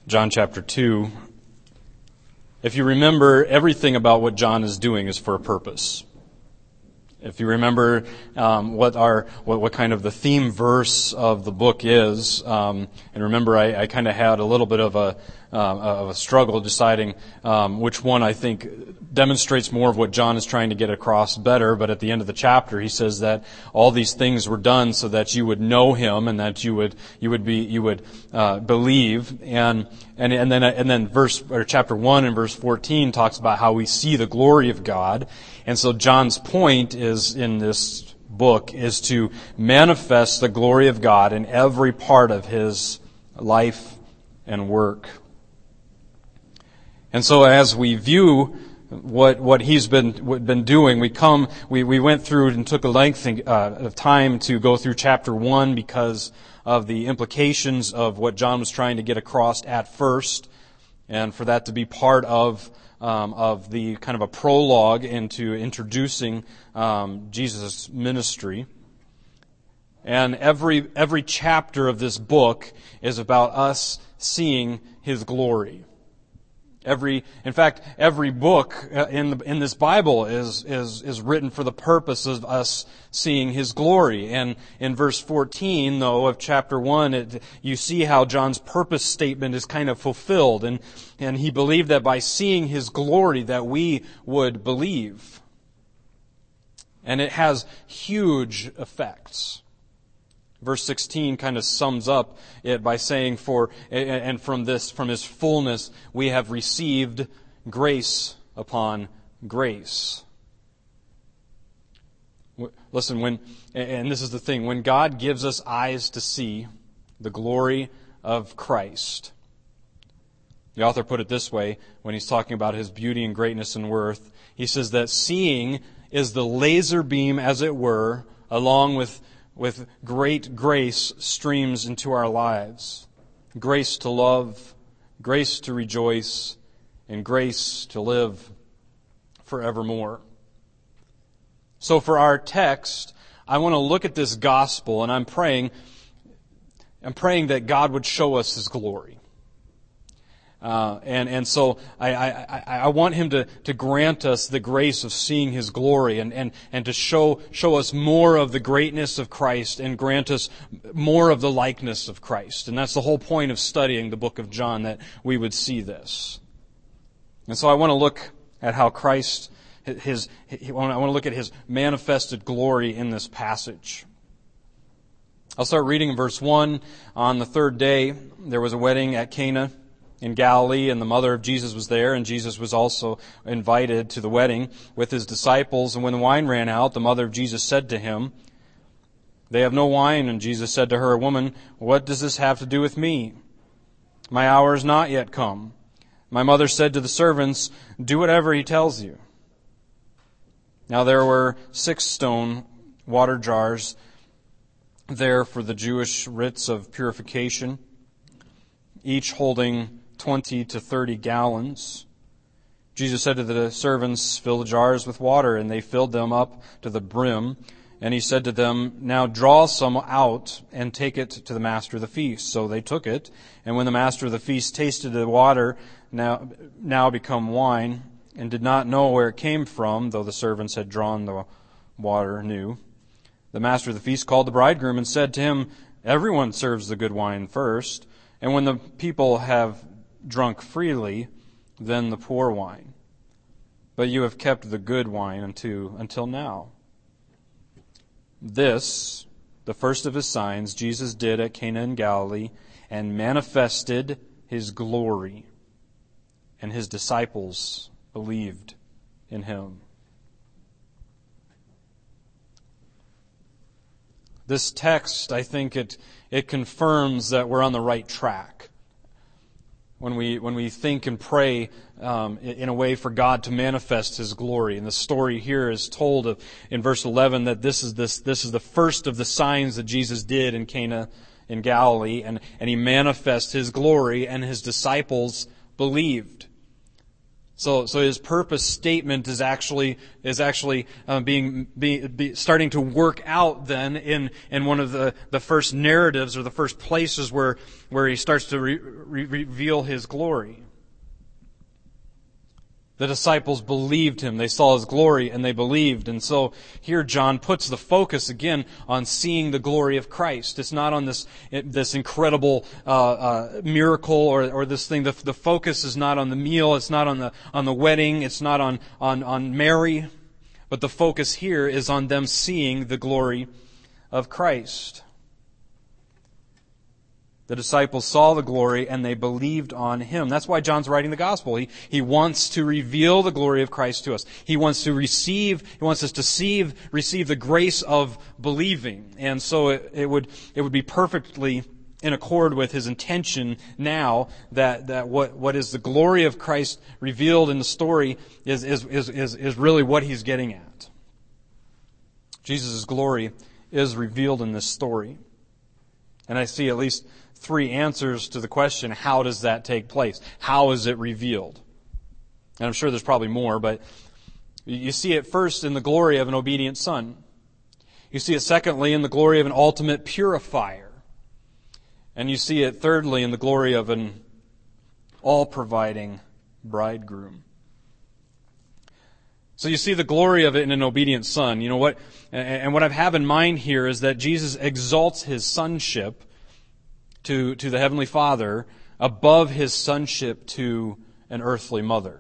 John chapter 2. If you remember, everything about what John is doing is for a purpose. If you remember what kind of the theme verse of the book is, and remember I kind of had a little bit of a struggle deciding which one I think demonstrates more of what John is trying to get across better. But at the end of the chapter, he says that all these things were done so that you would know him and that you would believe. And then chapter 1 and verse 14 talks about how we see the glory of God. And so John's point is in this book is to manifest the glory of God in every part of his life and work. And so as we view what he's been doing, we went through and took a length of time to go through chapter 1 because of the implications of what John was trying to get across at first, and for that to be part of the kind of a prologue into introducing Jesus' ministry. And every chapter of this book is about us seeing his glory. Every book in this Bible is written for the purpose of us seeing his glory. And in verse 14, though, of chapter 1, you see how John's purpose statement is kind of fulfilled. And he believed that by seeing his glory that we would believe. And it has huge effects. Verse 16 kind of sums up it by saying, from his fullness, we have received grace upon grace. Listen, and this is the thing, when God gives us eyes to see the glory of Christ, the author put it this way when he's talking about his beauty and greatness and worth. He says that seeing is the laser beam, as it were, along with great grace streams into our lives. Grace to love, grace to rejoice, and grace to live forevermore. So for our text, I want to look at this gospel, and I'm praying that God would show us his glory. So I want him to grant us the grace of seeing his glory and to show us more of the greatness of Christ and grant us more of the likeness of Christ. And that's the whole point of studying the book of John, that we would see this. And so I want to look at how Christ, I want to look at his manifested glory in this passage. I'll start reading in verse 1. On the third day, there was a wedding at Cana in Galilee, and the mother of Jesus was there, and Jesus was also invited to the wedding with his disciples. And when the wine ran out, the mother of Jesus said to him, "They have no wine." And Jesus said to her, "Woman, what does this have to do with me? My hour is not yet come." My mother said to the servants, "Do whatever he tells you." Now there were 6 stone water jars there for the Jewish rites of purification, each holding 20 to 30 gallons. Jesus said to the servants, "Fill the jars with water," and they filled them up to the brim. And he said to them, "Now draw some out and take it to the master of the feast." So they took it, and when the master of the feast tasted the water, now become wine, and did not know where it came from, though the servants had drawn the water new, the master of the feast called the bridegroom and said to him, "Everyone serves the good wine first, and when the people have drunk freely, then the poor wine. But you have kept the good wine until now." This, the first of his signs, Jesus did at Cana in Galilee, and manifested his glory, and his disciples believed in him. This text, I think it confirms that we're on the right track. When we think and pray in a way for God to manifest his glory. And the story here is told in verse 11 that this is the first of the signs that Jesus did in Cana in Galilee, and he manifests his glory, and his disciples believed. So his purpose statement is actually starting to work out then in one of the first narratives or the first places where he starts to reveal his glory. The disciples believed him. They saw his glory and they believed. And so here John puts the focus again on seeing the glory of Christ. It's not on this incredible miracle or this thing. The focus is not on the meal. It's not on the wedding. It's not on Mary. But the focus here is on them seeing the glory of Christ. The disciples saw the glory and they believed on him. That's why John's writing the gospel. He wants to reveal the glory of Christ to us. He wants us to receive the grace of believing. And so it would be perfectly in accord with his intention now that what is the glory of Christ revealed in the story is really what he's getting at. Jesus' glory is revealed in this story. And I see at least 3 answers to the question, how does that take place? How is it revealed? And I'm sure there's probably more, but you see it first in the glory of an obedient son. You see it secondly in the glory of an ultimate purifier. And you see it thirdly in the glory of an all-providing bridegroom. So you see the glory of it in an obedient son. You know what? And what I have in mind here is that Jesus exalts his sonship to the Heavenly Father above his sonship to an earthly mother.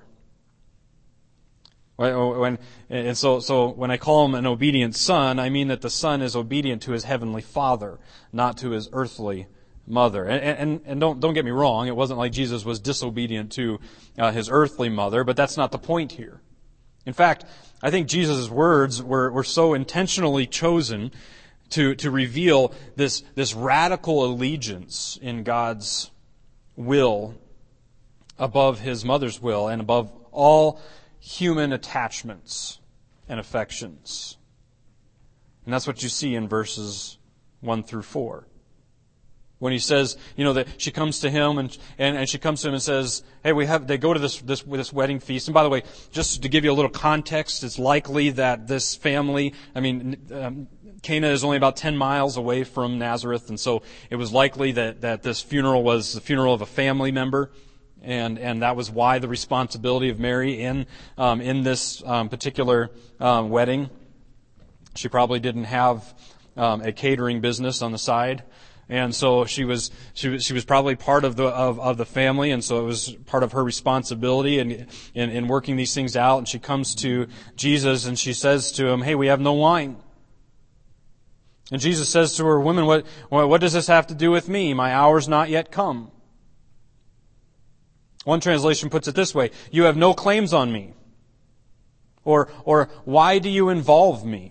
So when I call him an obedient son, I mean that the son is obedient to his Heavenly Father, not to his earthly mother. And don't get me wrong, it wasn't like Jesus was disobedient to his earthly mother, but that's not the point here. In fact, I think Jesus' words were so intentionally chosen to reveal this radical allegiance in God's will above his mother's will and above all human attachments and affections. And that's what you see in verses 1 through 4. When he says, that she comes to him and she comes to him and says, hey, they go to this wedding feast. And by the way, just to give you a little context, it's likely that this family, Cana is only about 10 miles away from Nazareth, and so it was likely that this funeral was the funeral of a family member. And that was why the responsibility of Mary in this particular wedding. She probably didn't have a catering business on the side. And so she was probably part of the family, and so it was part of her responsibility in working these things out. And she comes to Jesus and she says to him, "Hey, we have no wine." And Jesus says to her, "Woman, what does this have to do with me? My hour's not yet come." One translation puts it this way: "You have no claims on me," or "Why do you involve me?"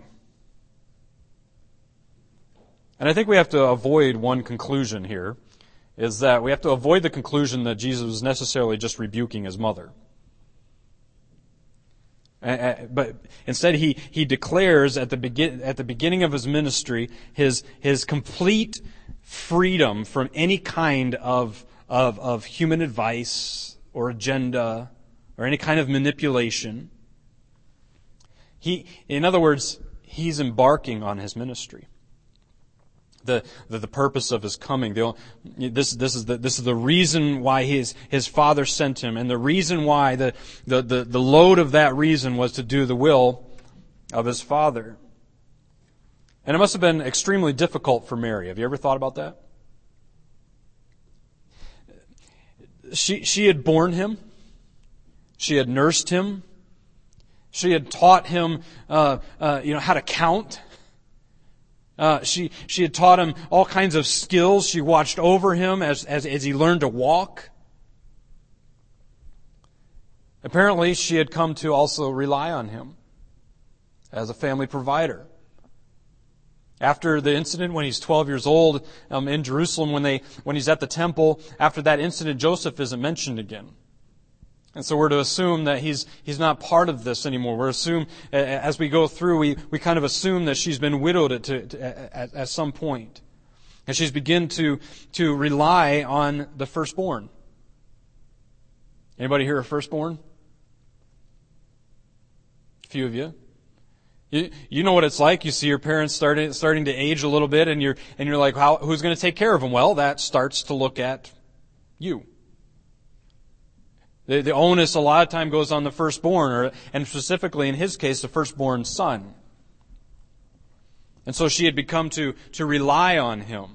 And I think we have to avoid one conclusion here, is that we have to avoid the conclusion that Jesus was necessarily just rebuking his mother. But instead he declares at the beginning of his ministry his complete freedom from any kind of human advice or agenda or any kind of manipulation. In other words, he's embarking on his ministry. The purpose of his coming. This is the reason why his father sent him, and the reason why the load of that reason was to do the will of his father. And it must have been extremely difficult for Mary. Have you ever thought about that? She had borne him. She had nursed him. She had taught him how to count. She had taught him all kinds of skills. She watched over him as he learned to walk. Apparently, she had come to also rely on him as a family provider. After the incident when he's 12 years old in Jerusalem, when he's at the temple, after that incident, Joseph isn't mentioned again. And so we're to assume that he's not part of this anymore. We're assume as we go through, we kind of assume that she's been widowed at some point, and she's begun to rely on the firstborn. Anybody here a firstborn? few of you. You know what it's like. You see your parents starting to age a little bit, and you're like, who's going to take care of them? Well, that starts to look at you. The onus a lot of time goes on the firstborn, and specifically in his case, the firstborn son. And so she had become to rely on him.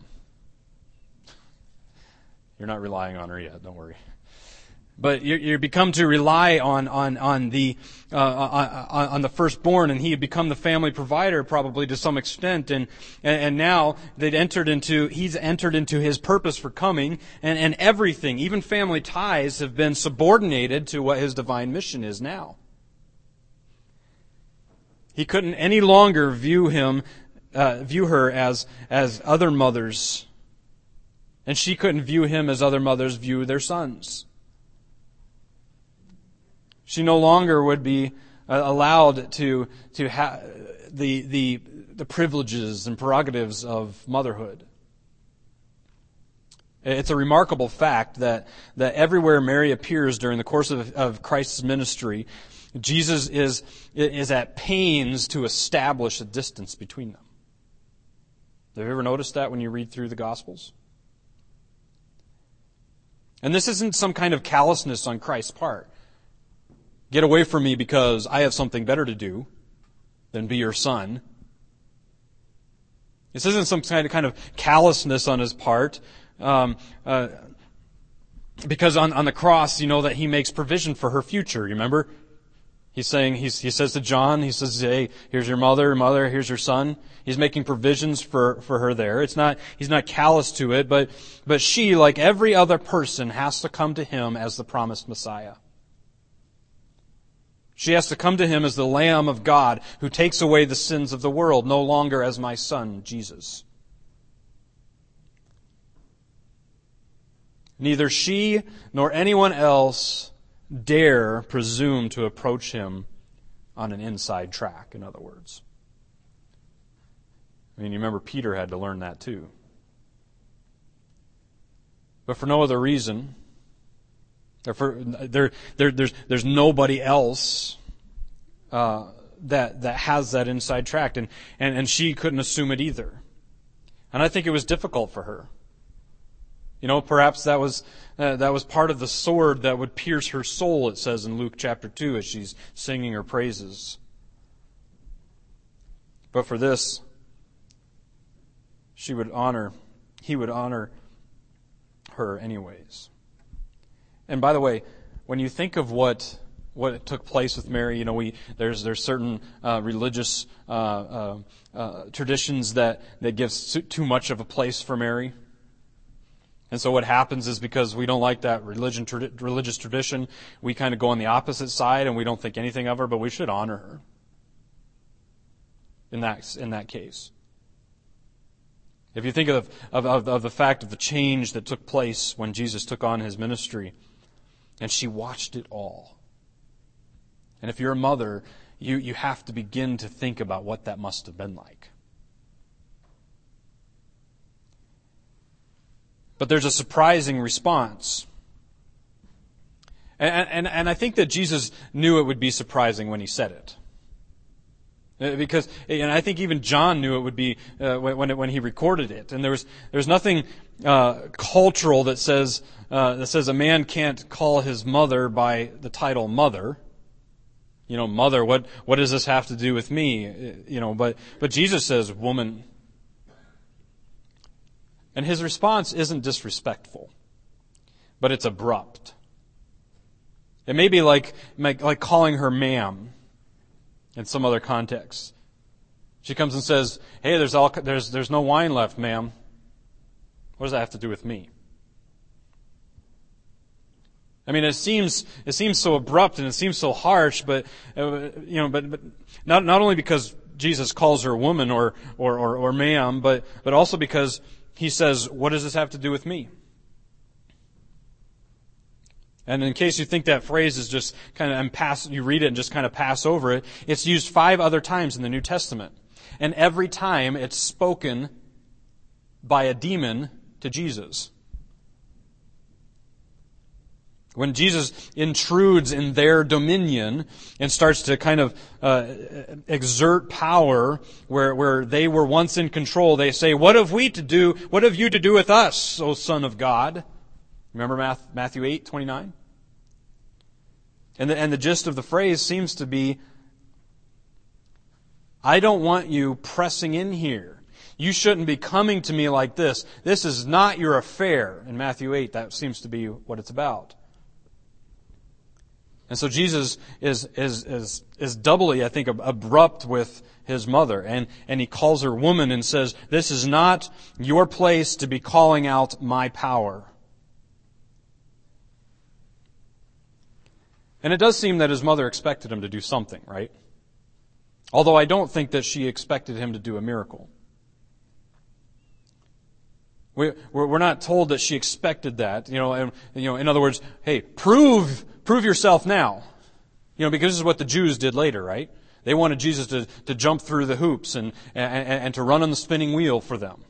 You're not relying on her yet, don't worry. But you become to rely on the firstborn, and he had become the family provider probably to some extent, and now he's entered into his purpose for coming, and everything, even family ties, have been subordinated to what his divine mission is now. He couldn't any longer view her as other mothers, and she couldn't view him as other mothers view their sons. She no longer would be allowed to have the privileges and prerogatives of motherhood. It's a remarkable fact that everywhere Mary appears during the course of Christ's ministry, Jesus is at pains to establish a distance between them. Have you ever noticed that when you read through the Gospels? And this isn't some kind of callousness on Christ's part. Get away from me because I have something better to do than be your son. This isn't some kind of callousness on his part. Because on the cross, you know that he makes provision for her future, remember? He says to John, he says, hey, here's your mother, here's your son. He's making provisions for her there. He's not callous to it, but she, like every other person, has to come to him as the promised Messiah. She has to come to him as the Lamb of God who takes away the sins of the world, no longer as my son, Jesus. Neither she nor anyone else dare presume to approach him on an inside track, in other words. I mean, you remember Peter had to learn that too. But for no other reason, there's nobody else that has that inside track, and she couldn't assume it either. And I think it was difficult for her. You know, perhaps that was part of the sword that would pierce her soul, it says in Luke chapter 2 as she's singing her praises. But for this, he would honor her anyways. And by the way, when you think of what took place with Mary, you know, there's certain religious traditions that gives too much of a place for Mary. And so what happens is because we don't like that religious tradition, we kind of go on the opposite side and we don't think anything of her, but we should honor her in that case. If you think of the fact of the change that took place when Jesus took on his ministry, and she watched it all. And if you're a mother, you have to begin to think about what that must have been like. But there's a surprising response. And I think that Jesus knew it would be surprising when he said it. Because, and I think even John knew it would be when he recorded it. And there's nothing cultural that says a man can't call his mother by the title mother. You know, mother, what does this have to do with me? You know, but Jesus says woman. And his response isn't disrespectful, but it's abrupt. It may be like calling her ma'am in some other context. She comes and says, "Hey, there's no wine left, ma'am. What does that have to do with me?" I mean, it seems so abrupt and it seems so harsh, but but not only because Jesus calls her woman or ma'am, but also because he says, "What does this have to do with me?" And in case you think that phrase is just kind of you read it and just kind of pass over it, it's used 5 other times in the New Testament. And every time it's spoken by a demon to Jesus. When Jesus intrudes in their dominion and starts to kind of exert power where they were once in control, they say, what have you to do with us, O Son of God? Remember Matthew 8:29? And the gist of the phrase seems to be, I don't want you pressing in here. You shouldn't be coming to me like this. This is not your affair. In Matthew 8, that seems to be what it's about. And so Jesus is doubly, I think, abrupt with his mother. And he calls her woman and says, this is not your place to be calling out my power. And it does seem that his mother expected him to do something, right? Although I don't think that she expected him to do a miracle. We're not told that she expected that. In other words, hey, prove yourself now. Because this is what the Jews did later, right? They wanted Jesus to jump through the hoops and to run on the spinning wheel for them.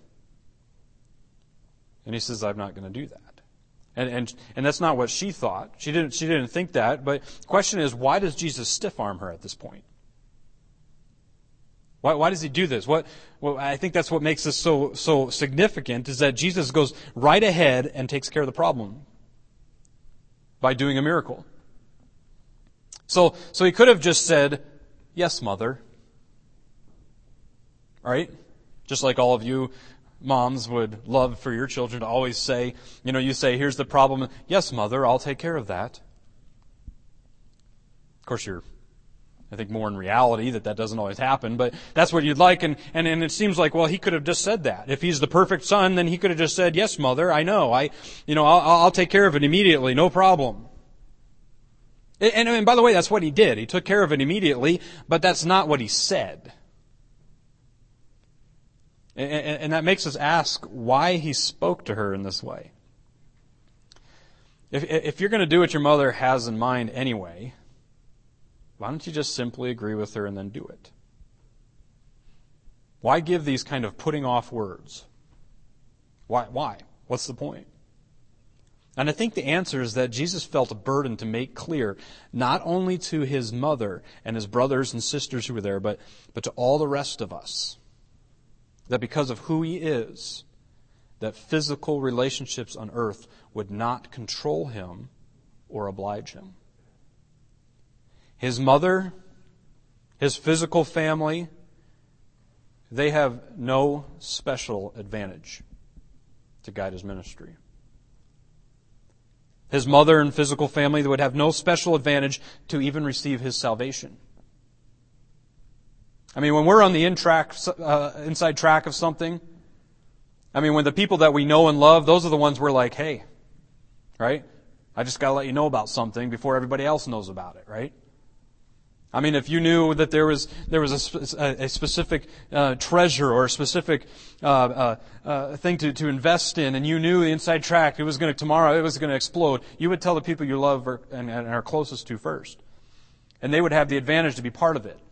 And he says, I'm not going to do that. And that's not what she thought. She didn't think that. But the question is, why does Jesus stiff-arm her at this point? Why does he do this? Well, I think that's what makes this so significant, is that Jesus goes right ahead and takes care of the problem by doing a miracle. So he could have just said, yes, mother. Right? Just like all of you moms would love for your children to always say, you say, here's the problem. Yes, mother, I'll take care of that. Of course, I think more in reality that doesn't always happen, but that's what you'd like. And it seems like, well, he could have just said that. If he's the perfect son, then he could have just said, yes, mother, I know. I'll take care of it immediately. No problem. And by the way, that's what he did. He took care of it immediately, but that's not what he said. And that makes us ask why he spoke to her in this way. If you're going to do what your mother has in mind anyway, why don't you just simply agree with her and then do it? Why give these kind of putting off words? Why? What's the point? And I think the answer is that Jesus felt a burden to make clear, not only to his mother and his brothers and sisters who were there, but to all the rest of us, that because of who he is, that physical relationships on earth would not control him or oblige him. His mother, his physical family, they have no special advantage to guide his ministry. His mother and physical family would have no special advantage to even receive his salvation. I mean, when we're on the inside track of something, when the people that we know and love, those are the ones we're like, hey, right? I just got to let you know about something before everybody else knows about it, right? If you knew that there was a specific treasure or a specific thing to invest in, and you knew the inside track tomorrow it was going to explode, you would tell the people you love and are closest to first, and they would have the advantage to be part of it.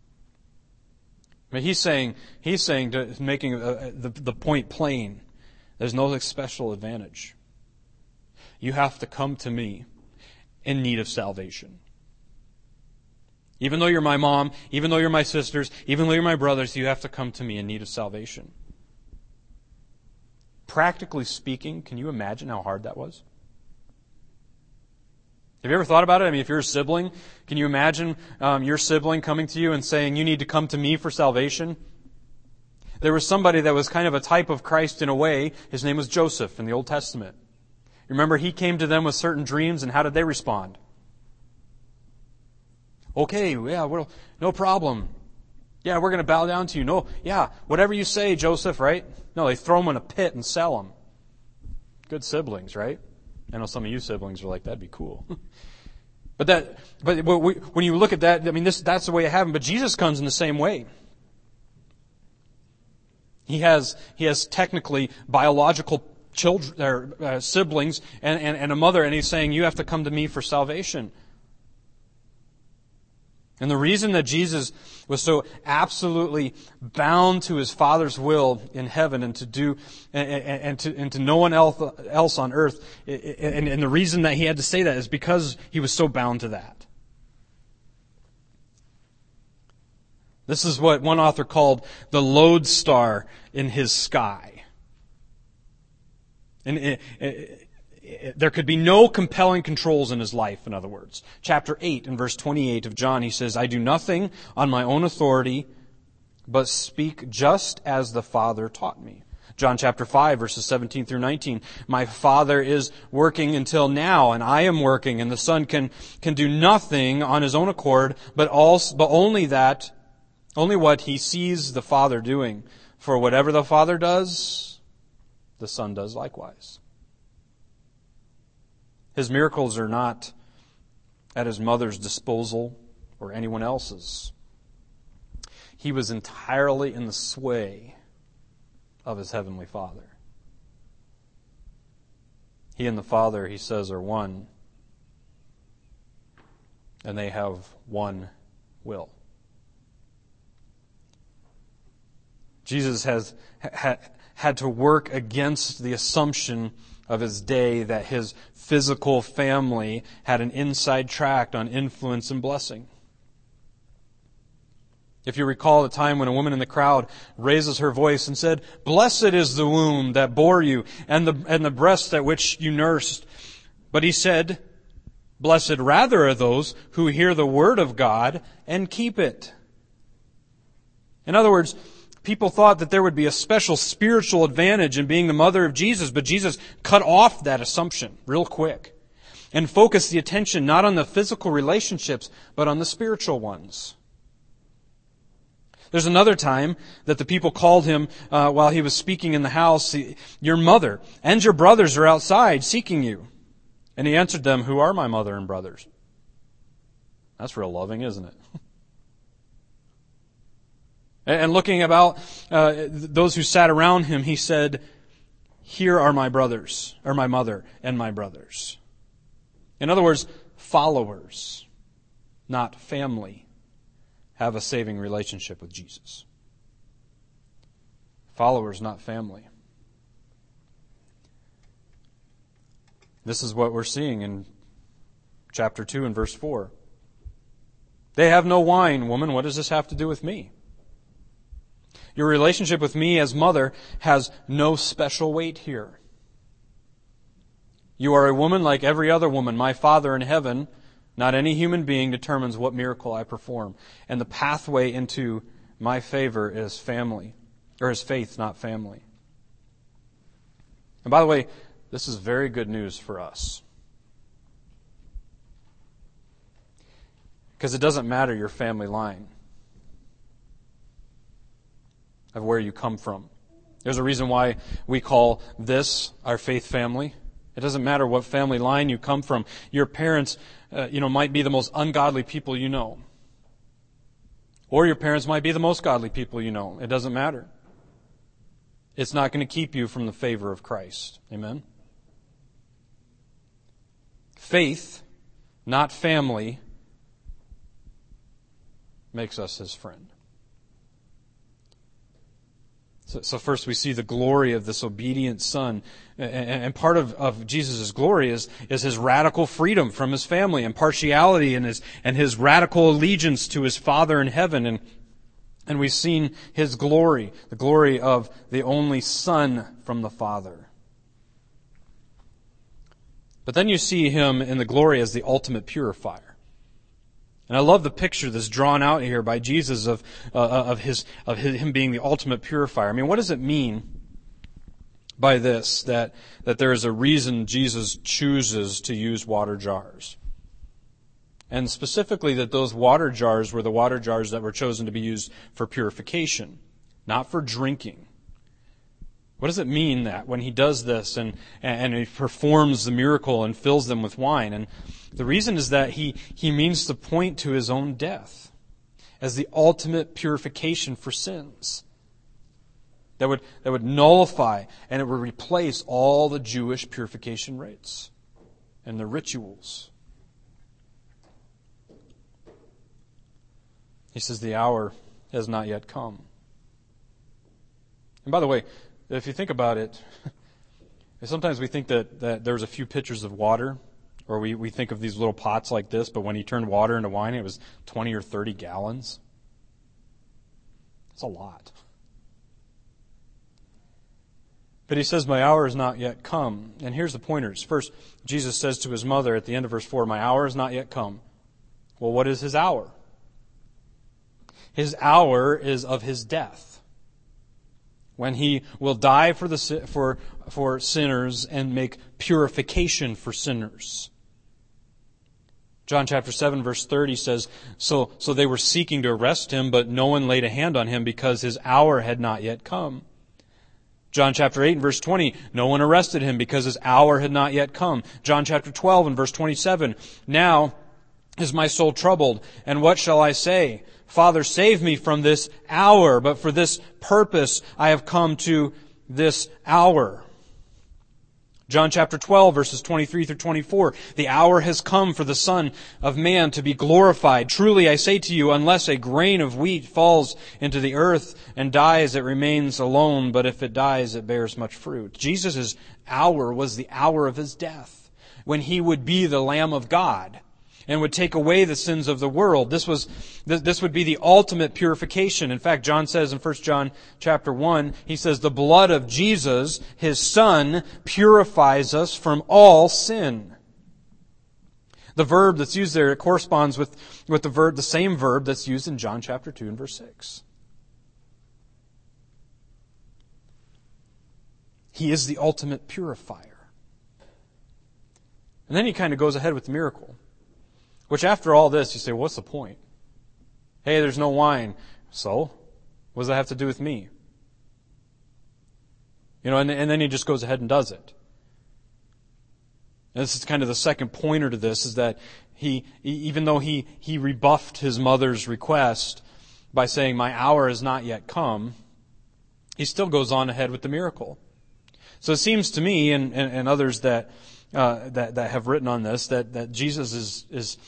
He's saying making the point plain. There's no special advantage. You have to come to me in need of salvation. Even though you're my mom, even though you're my sisters, even though you're my brothers, you have to come to me in need of salvation. Practically speaking, can you imagine how hard that was? Have you ever thought about it? If you're a sibling, can you imagine your sibling coming to you and saying, you need to come to me for salvation? There was somebody that was kind of a type of Christ in a way. His name was Joseph in the Old Testament. Remember, he came to them with certain dreams, and how did they respond? Okay, yeah, well, no problem. Yeah, we're going to bow down to you. No, yeah, whatever you say, Joseph, right? No, they throw him in a pit and sell him. Good siblings, right? I know some of you siblings are like, that'd be cool. But when you look at that, that's the way it happened. But Jesus comes in the same way. He has technically biological children, or siblings, and a mother, and he's saying, you have to come to me for salvation. And the reason that Jesus was so absolutely bound to his Father's will in heaven and to do and to no one else on earth, and the reason that he had to say that is because he was so bound to that. This is what one author called the lodestar in his sky. And there could be no compelling controls in his life, in other words. Chapter 8 and verse 28 of John, he says, I do nothing on my own authority, but speak just as the Father taught me. John chapter 5, verses 17 through 19. My Father is working until now, and I am working, and the Son can do nothing on his own accord, but only what he sees the Father doing. For whatever the Father does, the Son does likewise. His miracles are not at his mother's disposal or anyone else's. He was entirely in the sway of his heavenly Father. He and the Father, he says, are one, and they have one will. Jesus has had to work against the assumption of his day that his physical family had an inside track on influence and blessing. If you recall the time when a woman in the crowd raises her voice and said, "Blessed is the womb that bore you, and the breast at which you nursed." But he said, "Blessed rather are those who hear the word of God and keep it." In other words, people thought that there would be a special spiritual advantage in being the mother of Jesus, but Jesus cut off that assumption real quick and focused the attention not on the physical relationships, but on the spiritual ones. There's another time that the people called him while he was speaking in the house, "Your mother and your brothers are outside seeking you." And he answered them, "Who are my mother and brothers?" That's real loving, isn't it? And looking about those who sat around him, he said, "Here are my brothers, or my mother and my brothers." In other words, followers, not family, have a saving relationship with Jesus. Followers, not family. This is what we're seeing in chapter 2 and verse 4. "They have no wine, woman. What does this have to do with me? Your relationship with me as mother has no special weight here. You are a woman like every other woman. My Father in heaven, not any human being, determines what miracle I perform. And the pathway into my favor is family, or is faith, not family." And by the way, this is very good news for us. Because it doesn't matter your family line of where you come from. There's a reason why we call this our faith family. It doesn't matter what family line you come from. Your parents, might be the most ungodly people you know. Or your parents might be the most godly people you know. It doesn't matter. It's not going to keep you from the favor of Christ. Amen? Faith, not family, makes us his friend. So first we see the glory of this obedient Son. And part of Jesus' glory is his radical freedom from his family, and partiality, and his radical allegiance to his Father in heaven. And we've seen his glory, the glory of the only Son from the Father. But then you see him in the glory as the ultimate purifier. And I love the picture that's drawn out here by Jesus of him being the ultimate purifier. I mean, what does it mean by this, that there is a reason Jesus chooses to use water jars? And specifically that those water jars were the water jars that were chosen to be used for purification, not for drinking. What does it mean that when he does this and he performs the miracle and fills them with wine? And the reason is that he means to point to his own death as the ultimate purification for sins. That would nullify and it would replace all the Jewish purification rites and the rituals. He says the hour has not yet come. And by the way, if you think about it, sometimes we think that there's a few pitchers of water, or we think of these little pots like this, but when he turned water into wine, it was 20 or 30 gallons. That's a lot. But he says, my hour has not yet come. And here's the pointers. First, Jesus says to his mother at the end of verse 4, my hour has not yet come. Well, what is his hour? His hour is of his death, when he will die for sinners and make purification for sinners. John chapter 7 verse 30 says, so they were seeking to arrest him, but no one laid a hand on him because his hour had not yet come. John chapter 8 and verse 20, no one arrested him because his hour had not yet come. John chapter 12 and verse 27, now is my soul troubled, and what shall I say? Father, save me from this hour, but for this purpose I have come to this hour. John chapter 12, verses 23 through 24. The hour has come for the Son of Man to be glorified. Truly I say to you, unless a grain of wheat falls into the earth and dies, it remains alone, but if it dies, it bears much fruit. Jesus' hour was the hour of his death, when he would be the Lamb of God and would take away the sins of the world. This would be the ultimate purification. In fact, John says in 1 John chapter 1, he says, the blood of Jesus, his Son, purifies us from all sin. The verb that's used there, it corresponds with the same verb that's used in John chapter 2 and verse 6. He is the ultimate purifier. And then he kind of goes ahead with the miracle. Which after all this, you say, what's the point? Hey, there's no wine. So, what does that have to do with me? And then he just goes ahead and does it. And this is kind of the second pointer to this, is that even though he rebuffed his mother's request by saying, my hour has not yet come, he still goes on ahead with the miracle. So it seems to me, and others that have written on this, that Jesus is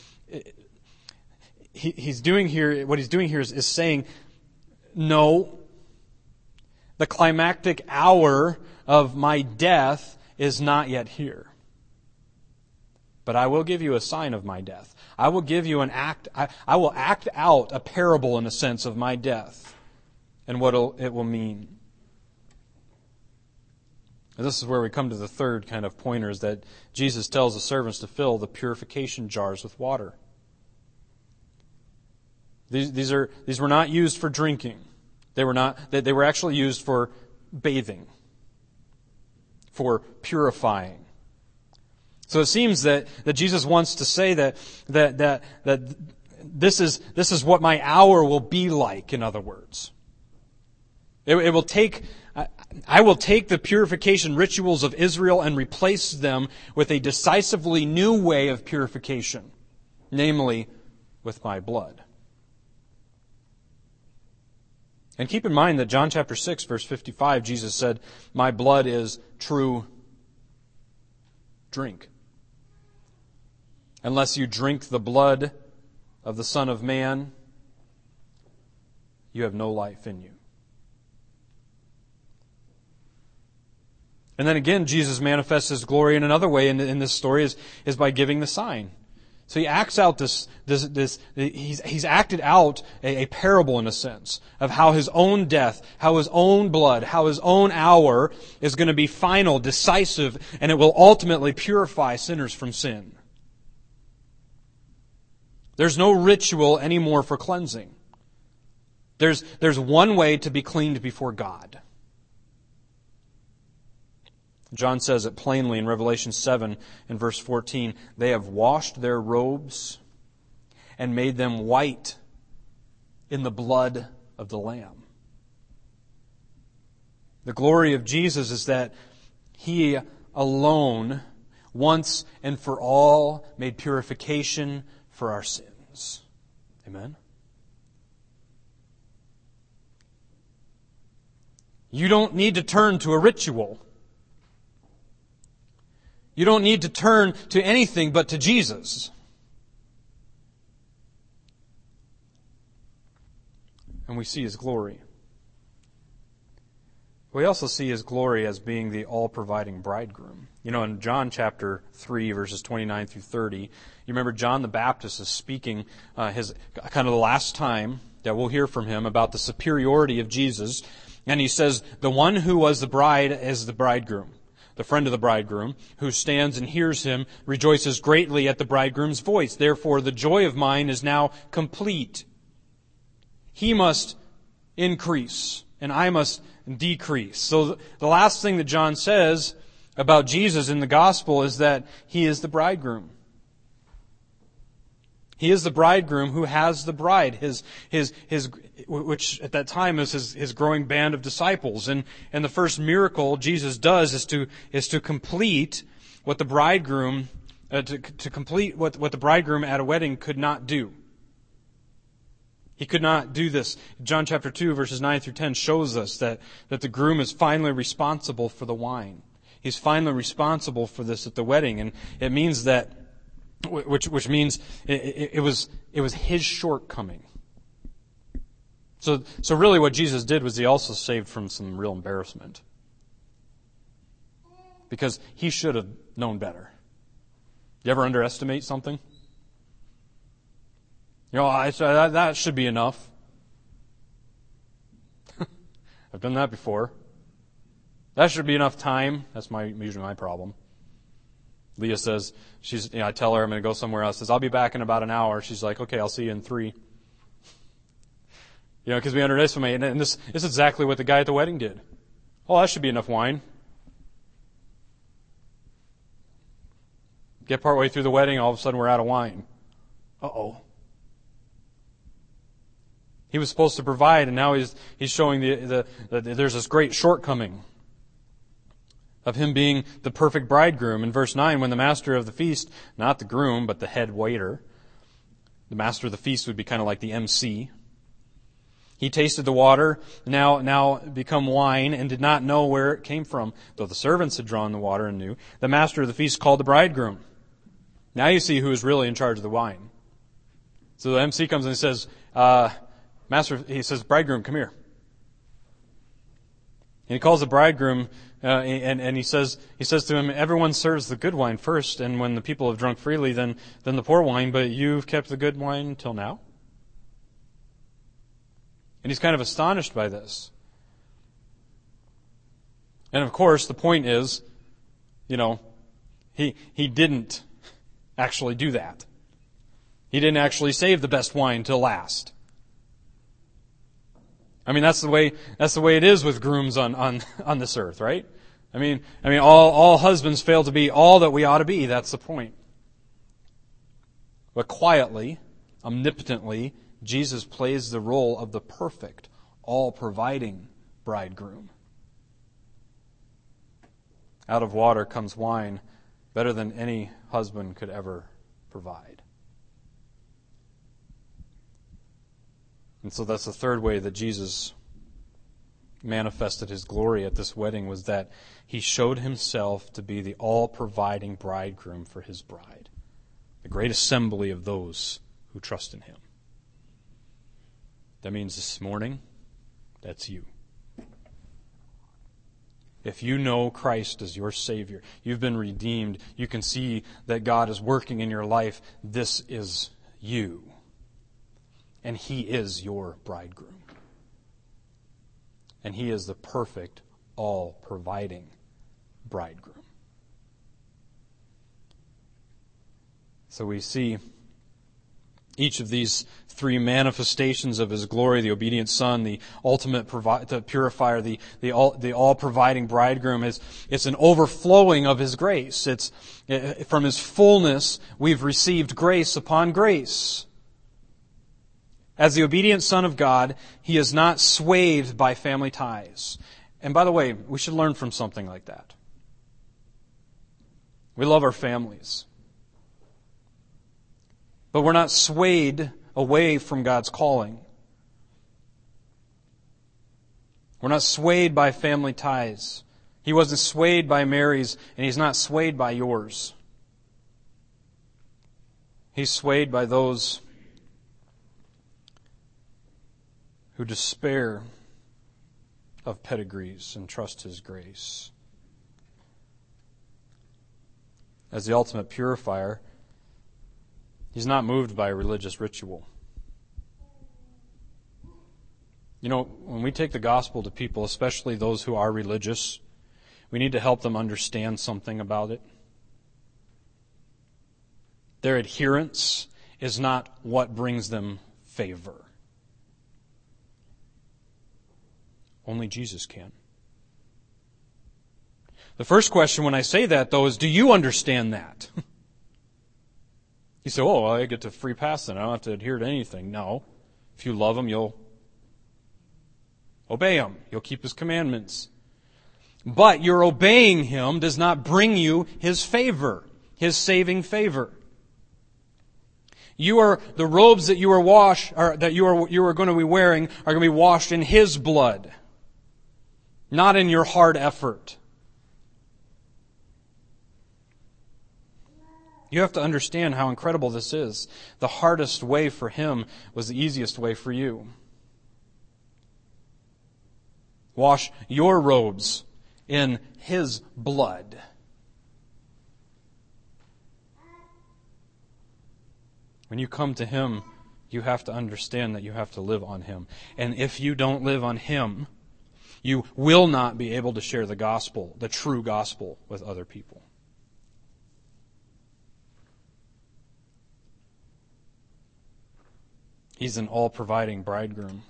he's doing here, what he's doing here is saying, no, the climactic hour of my death is not yet here. But I will give you a sign of my death. I will give you I will act out a parable, in a sense, of my death and what it will mean. And this is where we come to the third kind of pointer, is that Jesus tells the servants to fill the purification jars with water. These were not used for drinking. They were actually used for bathing, for purifying. So it seems that Jesus wants to say that this is what my hour will be like, in other words. It will take I will take the purification rituals of Israel and replace them with a decisively new way of purification, namely with my blood. And keep in mind that John chapter 6, verse 55, Jesus said, my blood is true drink. Unless you drink the blood of the Son of Man, you have no life in you. And then again, Jesus manifests His glory in another way in this story is by giving the sign. So He acts out He's acted out a parable, in a sense, of how His own death, how His own blood, how His own hour is going to be final, decisive, and it will ultimately purify sinners from sin. There's no ritual anymore for cleansing. There's one way to be cleaned before God. John says it plainly in Revelation 7 and verse 14. They have washed their robes and made them white in the blood of the Lamb. The glory of Jesus is that He alone, once and for all, made purification for our sins. Amen? You don't need to turn to a ritual. You don't need to turn to anything but to Jesus. and we see His glory. We also see His glory as being the all-providing bridegroom. You know, in John chapter 3, verses 29 through 30, you remember John the Baptist is speaking his kind of the last time that we'll hear from him about the superiority of Jesus. And he says, the one who was the bride is the bridegroom. The friend of the bridegroom, who stands and hears him, rejoices greatly at the bridegroom's voice. Therefore, the joy of mine is now complete. He must increase, and I must decrease. So the last thing that John says about Jesus in the gospel is that He is the bridegroom. He is the bridegroom who has the bride, his which at that time is his growing band of disciples. And the first miracle Jesus does is to complete what the bridegroom to complete what the bridegroom at a wedding could not do. He could not do this. John chapter 2, verses 9 through 10 shows us that the groom is finally responsible for the wine. He's finally responsible for this at the wedding. And it means that, which means it was His shortcoming. So really what Jesus did was He also saved from some real embarrassment. Because He should have known better. You ever underestimate something? You know, that should be enough. I've done that before. That should be enough time. That's usually my problem. Leah says, I tell her I'm going to go somewhere else. Says, I'll be back in about an hour. She's like, okay, I'll see you in 3. You know, because we underestimate. And this is exactly what the guy at the wedding did. Oh, that should be enough wine. Get partway through the wedding, all of a sudden we're out of wine. Uh-oh. He was supposed to provide, and now he's showing that there's this great shortcoming of Him being the perfect bridegroom. In verse 9, when the master of the feast, not the groom, but the head waiter, the master of the feast would be kind of like the MC. He tasted the water, now become wine, and did not know where it came from, though the servants had drawn the water and knew. The master of the feast called the bridegroom. Now you see who is really in charge of the wine. So the MC comes and says, he says, bridegroom, come here. And he calls the bridegroom, and he says to him, everyone serves the good wine first, and when the people have drunk freely, then the poor wine, but you've kept the good wine till now? And he's kind of astonished by this. And of course, the point is, he didn't actually do that. He didn't actually save the best wine till last. I mean, that's the way it is with grooms on this earth, right? I mean, all husbands fail to be all that we ought to be. That's the point. But quietly, omnipotently, Jesus plays the role of the perfect, all-providing bridegroom. Out of water comes wine, better than any husband could ever provide. And so that's the third way that Jesus manifested His glory at this wedding, was that He showed Himself to be the all-providing bridegroom for His bride, the great assembly of those who trust in Him. That means this morning, that's you. If you know Christ as your Savior, you've been redeemed, you can see that God is working in your life, this is you. And He is your bridegroom. And He is the perfect, all-providing bridegroom. So we see each of these 3 manifestations of His glory: the obedient Son, the ultimate the purifier, the all-providing bridegroom. It's an overflowing of His grace. It's from His fullness we've received grace upon grace. As the obedient Son of God, He is not swayed by family ties. And by the way, we should learn from something like that. We love our families. But we're not swayed away from God's calling. We're not swayed by family ties. He wasn't swayed by Mary's, and He's not swayed by yours. He's swayed by those who despair of pedigrees and trust His grace. As the ultimate purifier, He's not moved by religious ritual. You know, when we take the gospel to people, especially those who are religious, we need to help them understand something about it. Their adherence is not what brings them favor. Only Jesus can. The first question when I say that, though, is do you understand that? You say, oh, well, I get to free pass then. I don't have to adhere to anything. No. If you love Him, you'll obey Him. You'll keep His commandments. But your obeying Him does not bring you His favor, His saving favor. The robes that you are going to be wearing are going to be washed in His blood, not in your hard effort. You have to understand how incredible this is. The hardest way for Him was the easiest way for you. Wash your robes in His blood. When you come to Him, you have to understand that you have to live on Him. And if you don't live on Him, you will not be able to share the gospel, the true gospel, with other people. He's an all-providing bridegroom.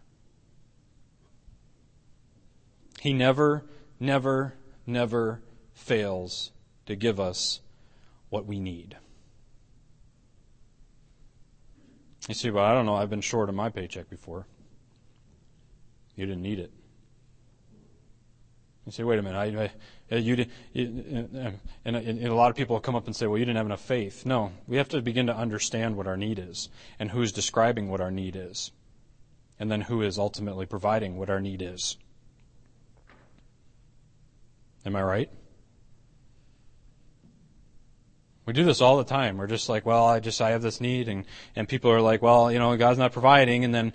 He never, never, never fails to give us what we need. You see, well, I don't know, I've been short on my paycheck before. You didn't need it. You say, wait a minute, and a lot of people will come up and say, well, you didn't have enough faith. No, we have to begin to understand what our need is and who's describing what our need is, and then who is ultimately providing what our need is. Am I right? We do this all the time. We're just like, well, I have this need, and people are like, well, you know, God's not providing, and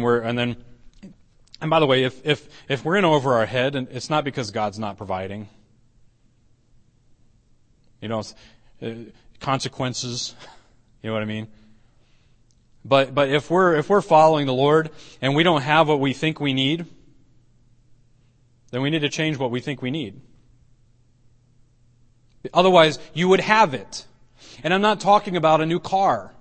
by the way, if we're in over our head, and it's not because God's not providing. You know, consequences. You know what I mean? But if we're following the Lord and we don't have what we think we need, then we need to change what we think we need. Otherwise, you would have it. And I'm not talking about a new car.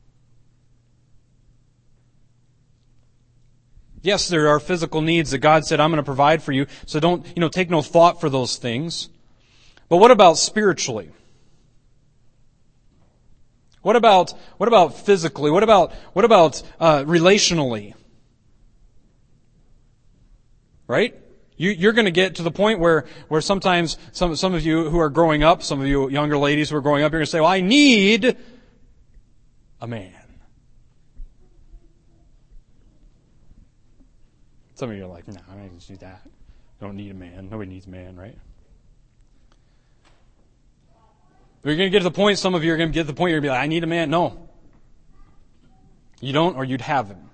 Yes, there are physical needs that God said, I'm going to provide for you, so don't, take no thought for those things. But what about spiritually? What about physically? What about relationally? Right? You're going to get to the point where sometimes some of you who are growing up, some of you younger ladies who are growing up, you're going to say, well, I need a man. Some of you are like, no, I don't do that. I don't need a man. Nobody needs a man, right? But you're going to get to the point, some of you are going to get to the point, you're going to be like, I need a man. No. You don't, or you'd have him.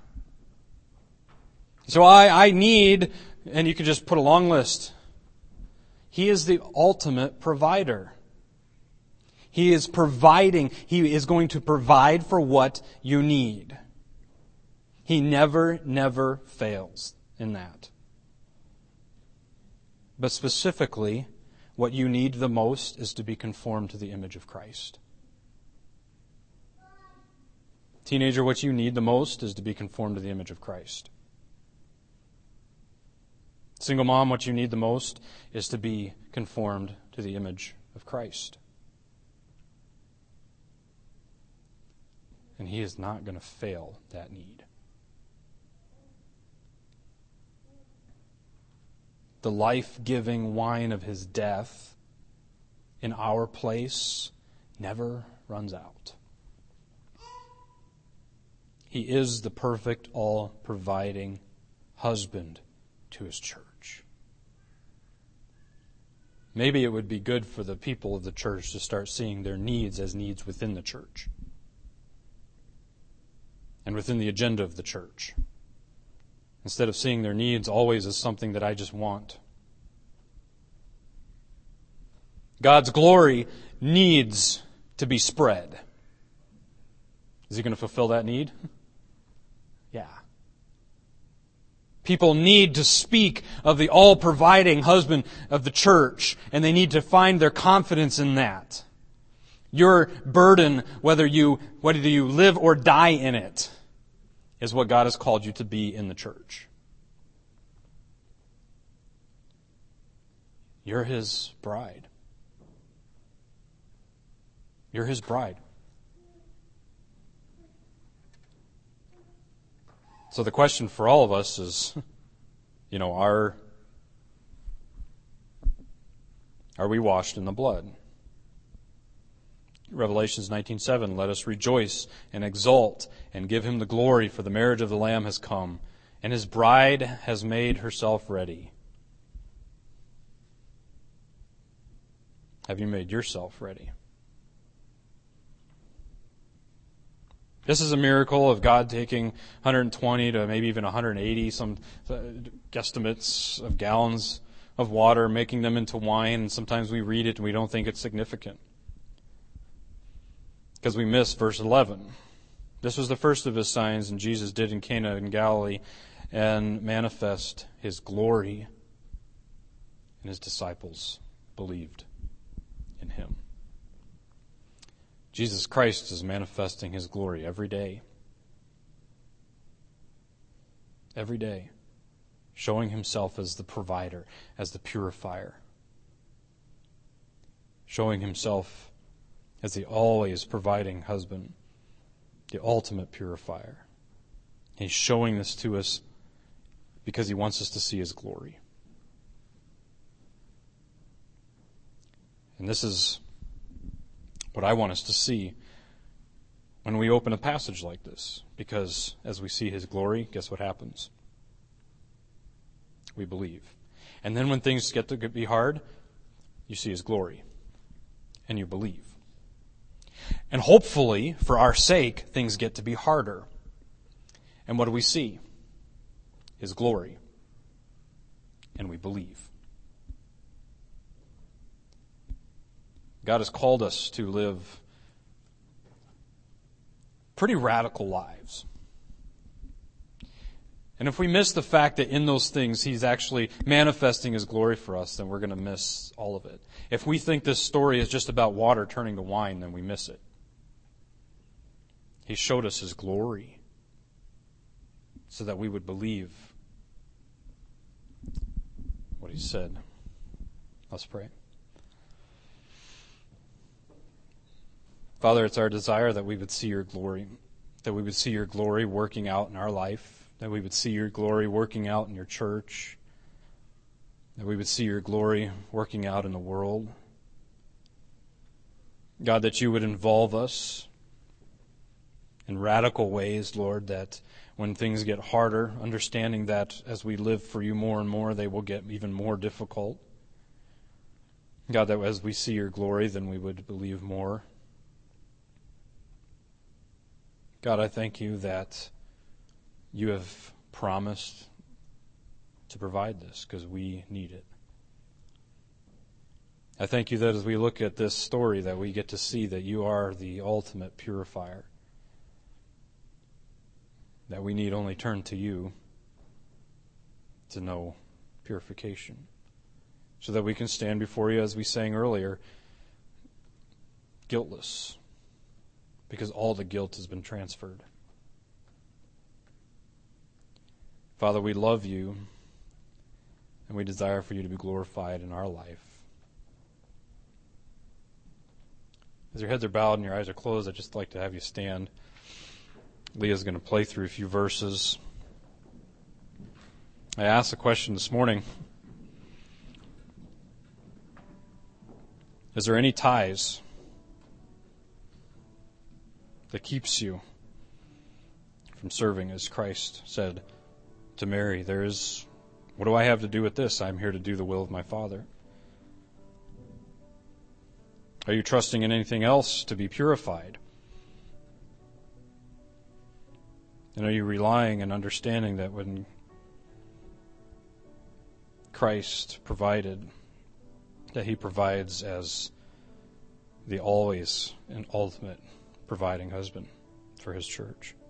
So I need, and you could just put a long list. He is the ultimate provider. He is providing. He is going to provide for what you need. He never, never fails in that. But specifically, what you need the most is to be conformed to the image of Christ. Teenager, what you need the most is to be conformed to the image of Christ. Single mom, what you need the most is to be conformed to the image of Christ. And He is not going to fail that need. The life-giving wine of His death in our place never runs out. He is the perfect, all-providing husband to His church. Maybe it would be good for the people of the church to start seeing their needs as needs within the church and within the agenda of the church. instead of seeing their needs always as something that I just want. God's glory needs to be spread. Is He going to fulfill that need? Yeah. People need to speak of the all-providing husband of the church, and they need to find their confidence in that. Your burden, whether you live or die in it, is what God has called you to be in the church. You're His bride. You're His bride. So the question for all of us is, are we washed in the blood? Revelations 19:7, let us rejoice and exult and give Him the glory, for the marriage of the Lamb has come, and His bride has made herself ready. Have you made yourself ready? This is a miracle of God taking 120 to maybe even 180, some guesstimates of gallons of water, making them into wine, and sometimes we read it and we don't think it's significant. Because we miss verse 11. This was the first of His signs, and Jesus did in Cana in Galilee, and manifest His glory, and His disciples believed in Him. Jesus Christ is manifesting His glory every day. Every day. Showing Himself as the provider, as the purifier. Showing Himself as the always providing husband, the ultimate purifier. He's showing this to us because He wants us to see His glory. And this is what I want us to see when we open a passage like this. Because as we see His glory, guess what happens? We believe. And then when things get to be hard, you see His glory. And you believe. And hopefully, for our sake, things get to be harder. And what do we see? His glory. And we believe. God has called us to live pretty radical lives. And if we miss the fact that in those things He's actually manifesting His glory for us, then we're going to miss all of it. If we think this story is just about water turning to wine, then we miss it. He showed us His glory so that we would believe what He said. Let's pray. Father, it's our desire that we would see Your glory, that we would see Your glory working out in our life, that we would see Your glory working out in Your church, that we would see Your glory working out in the world. God, that You would involve us in radical ways, Lord, that when things get harder, understanding that as we live for You more and more, they will get even more difficult. God, that as we see Your glory, then we would believe more. God, I thank You that You have promised to provide this because we need it. I thank You that as we look at this story that we get to see that You are the ultimate purifier, that we need only turn to You to know purification, so that we can stand before You, as we sang earlier, guiltless, because all the guilt has been transferred. Father, we love You, and we desire for You to be glorified in our life. As your heads are bowed and your eyes are closed, I'd just like to have you stand. Leah's going to play through a few verses. I asked a question this morning. Is there any ties that keeps you from serving as Christ said to Mary? What do I have to do with this? I'm here to do the will of my Father. Are you trusting in anything else to be purified? And are you relying and understanding that when Christ provided, that he provides as the always and ultimate providing husband for his church.